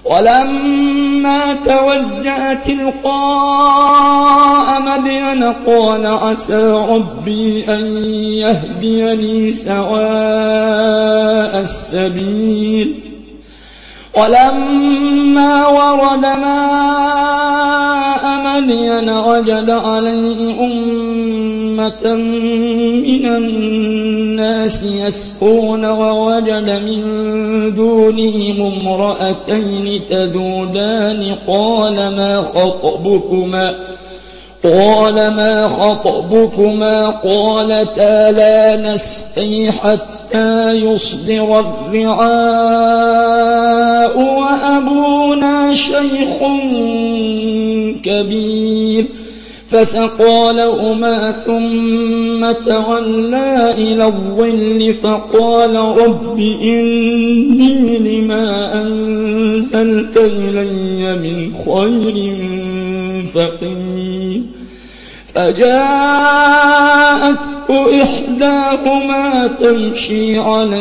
ولما توجه تلقاء مدين قال عسى ربي أن يهديني سواء السبيل. ولما ورد ماء مدين وجد عليه أمة من الناس يسقون ووجد من دونهم امرأتين تذودان قال ما خطبكما قالتا لا نسقي حتى يصدر الرعاء وأبونا شيخ كبير فسقى لهما ثم تولى إلى الظل فقال رب إني لما أنزلت إلي من خير فقير. فجاءته إحداهما تمشي على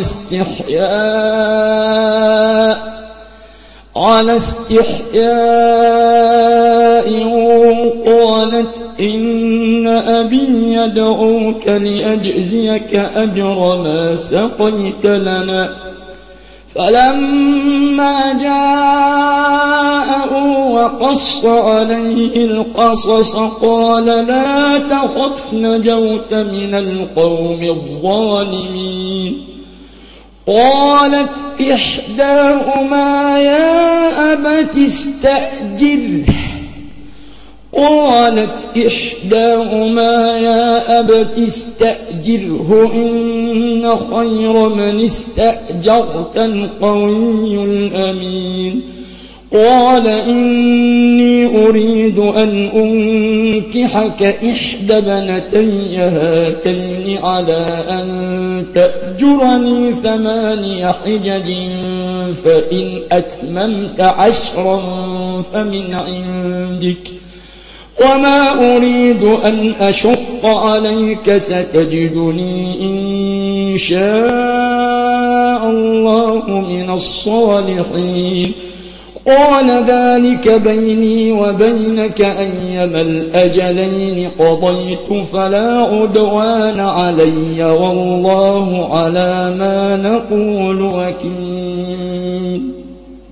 استحياء قالت إن أبي يدعوك لأجزيك أجر ما سقيت لنا. فلما جاءه وقص عليه القصص قال لا تخف نجوت من القوم الظالمين. قالت إحداهما يا أبت استأجره إن خير من استأجرت القوي الأمين. قال إني أريد أن أنكحك إحدى ابنتي هاتين على أن تأجرني 8 حجج فإن أتممت 10 فمن عندك وما أريد أن أشق عليك ستجدني إن شاء الله من الصالحين. قال ذلك بيني وبينك أيما الأجلين قضيت فلا عدوان علي والله على ما نقول وكيل.